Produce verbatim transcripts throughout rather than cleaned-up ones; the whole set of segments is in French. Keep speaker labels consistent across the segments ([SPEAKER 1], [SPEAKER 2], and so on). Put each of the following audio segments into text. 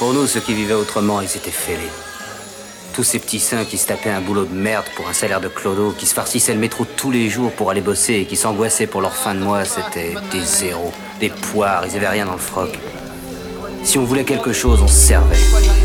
[SPEAKER 1] Pour nous, ceux qui vivaient autrement, ils étaient fêlés. Tous ces petits seins qui se tapaient un boulot de merde pour un salaire de clodo, qui se farcissaient le métro tous les jours pour aller bosser et qui s'angoissaient pour leur fin de mois, c'était des zéros, des poires, ils avaient rien dans le froc. Si on voulait quelque chose, on se servait.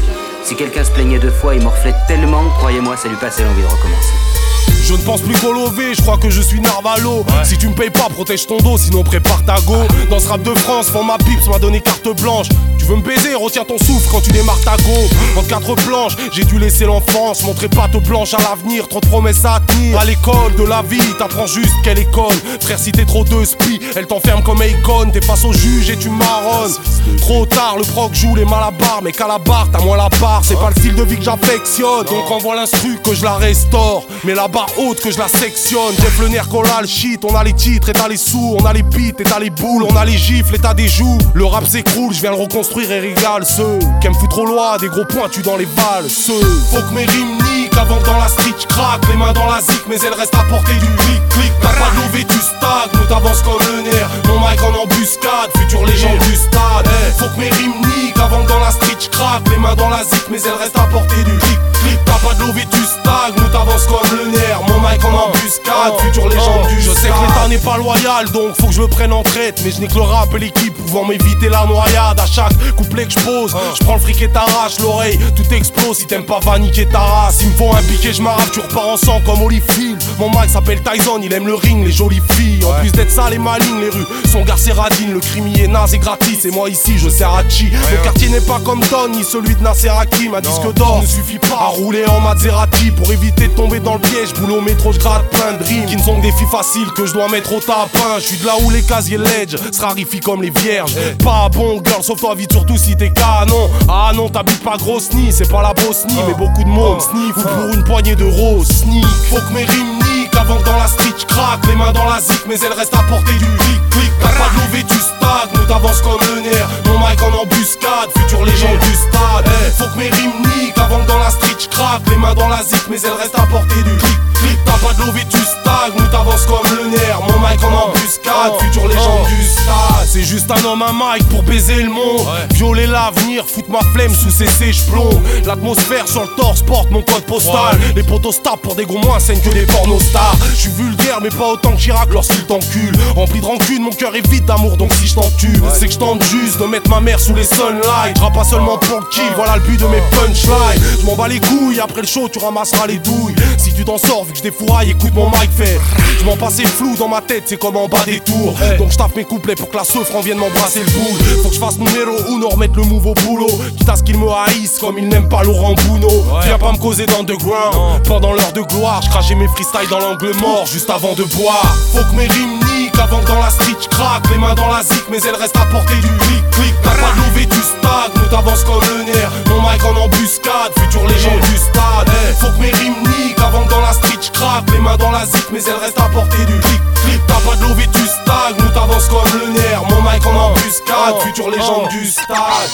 [SPEAKER 1] Si quelqu'un se plaignait deux fois, il morflait tellement que, croyez-moi, ça lui passait l'envie de recommencer.
[SPEAKER 2] Je ne pense plus qu'au lové, je crois que je suis Narvalo. Ouais. Si tu me payes pas, protège ton dos, sinon prépare ta go. Dans ce rap de France, font ma pipe, m'a donné carte blanche. Tu veux me baiser, retiens ton souffle quand tu démarres ta go. Entre quatre planches, j'ai dû laisser l'enfance. Montrer patte blanche à l'avenir, trop de promesses à tenir. À l'école de la vie, t'apprends juste quelle école. Frère, si t'es trop de spi, elle t'enferme comme Akon. T'es face au juge et tu marronnes. Trop tard, le proc joue les malabars. Mais qu'à la barre, t'as moins la barre. C'est pas le style de vie que j'affectionne. Donc envoie l'instru que je la restaure. Mais la barre haute que je la sectionne. Jeff le nerf qu'on a le shit. On a les titres et t'as les sous. On a les beats et t'as les boules. On a les gifles et t'as des joues. Le rap s'écroule, je viens le reconstruire et régale ceux qui aiment foutre au loin des gros pointus dans les balles. Ceux faut que mes rimes niquent avant que dans la street craque. Les mains dans la zik mais elles restent à portée du clic clic. T'as pas de levé, tu stagnes, nous t'avances comme le nerf. Mon mic en embuscade, futur légende du stade. Hey, faut que mes rimes niquent avant que dans la street craque. Les mains dans la zik mais elles restent à portée du clic clic. T'as pas de levé, tu stagnes, nous t'avances comme le nerf. Mon mic en embuscade, futur légende du stade. Je sais que l'état n'est pas loyal, donc faut que je me prenne en traite. Mais je n'ai que le rap et l'équipe pouvant m'éviter la noyade. À chaque couplet que je pose, je prends le fric et t'arrache l'oreille. Tout explose, si t'aimes pas va niquer ta race. S'il me faut un piqué, je m'arrache, tu repars en sang comme Holyfield. Mon mic s'appelle Tyson, il aime le ring, les jolies filles. En plus d'être sale et maligne, les rues sont garcées radines. Le crimier est naze et gratis, et moi ici je sers à chi. Le quartier n'est pas comme Don, ni celui de Nasser Hakim. Un disque d'or ne suffit pas à rouler en Maserati. Pour éviter de tomber dans le piège, boulot au métro, je gratte plein de rimes qui ne sont que des filles faciles que je dois mettre au tapin. Je suis de là où les casiers ledge se raréfient comme les vierges. Pas bon girl, sauf toi vite, surtout si t'es canon. Ah non, t'habites pas Grosny, c'est pas la Bosnie, mais beaucoup de monde sniff ou pour une poignée d'euros sneak. Faut que mes rimes niquent avant que dans la street craque. Les mains dans la zik mais elles restent à portée du clic clic. T'as pas de levé, tu stagnes, nous t'avances comme le nerf. Mon mic en embuscade, futur légende du stade. Hey, faut que mes rimes niquent avant que dans la street craque. Les mains dans la zik mais elles restent à portée du clic clic. T'as pas de levé, tu stagnes, nous t'avances comme le nerf. Mon mic en embuscade, futur légende du stade. C'est juste un homme, un mic pour baiser le monde. Violer l'avenir, foutre ma flemme sous ses sèches plombs. L'atmosphère sur le torse porte mon code postal. Les potos se tapent pour des gros moins saines que des pornostars. Je suis vulgaire mais pas autant que Chirac lorsqu'il t'encule. Rempli de rancune, mon cœur est vide d'amour, donc si je t'entue, c'est que je tente juste de mettre ma mère sous les sunlight. Rap pas seulement pour le kill, voilà le but de mes punchlines. Je m'en bats les couilles, après le show tu ramasseras les douilles. Si tu t'en sors vu que je défouraille, écoute mon mic fait. Je m'en passe flou dans ma tête, c'est comme en bas des tours. Donc je tape mes couplets pour que la souffrance vienne m'embrasser le boule. Faut que je fasse numéro uno, remettre le move au boulot. Quitte à ce qu'ils me haïssent comme ils n'aiment pas Laurent Bounot. Viens pas me causer d'underground. Pendant l'heure de gloire, je crachais mes freestyles dans l'angle mort juste avant de boire. Faut que mes rimes niquent avant que dans la street je craque. Les mains dans la zik mais elles restent à portée du clic clic. T'as pas de levé, tu stagnes, nous t'avances comme le nerf. Mon mic en embuscade, futur légende du stade. Hey, faut que mes rimes niquent avant que dans la street je craque. Les mains dans la zik mais elles restent à portée du clic clic. T'as pas de levé, tu stagnes, nous t'avances comme le nerf. Mon mic en embuscade, futur légende du stade.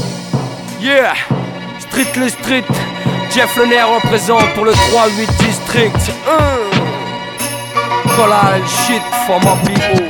[SPEAKER 3] Yeah, street le street, Jeff le nerf représente pour le trois huit district. Mmh. Collage shit for my people.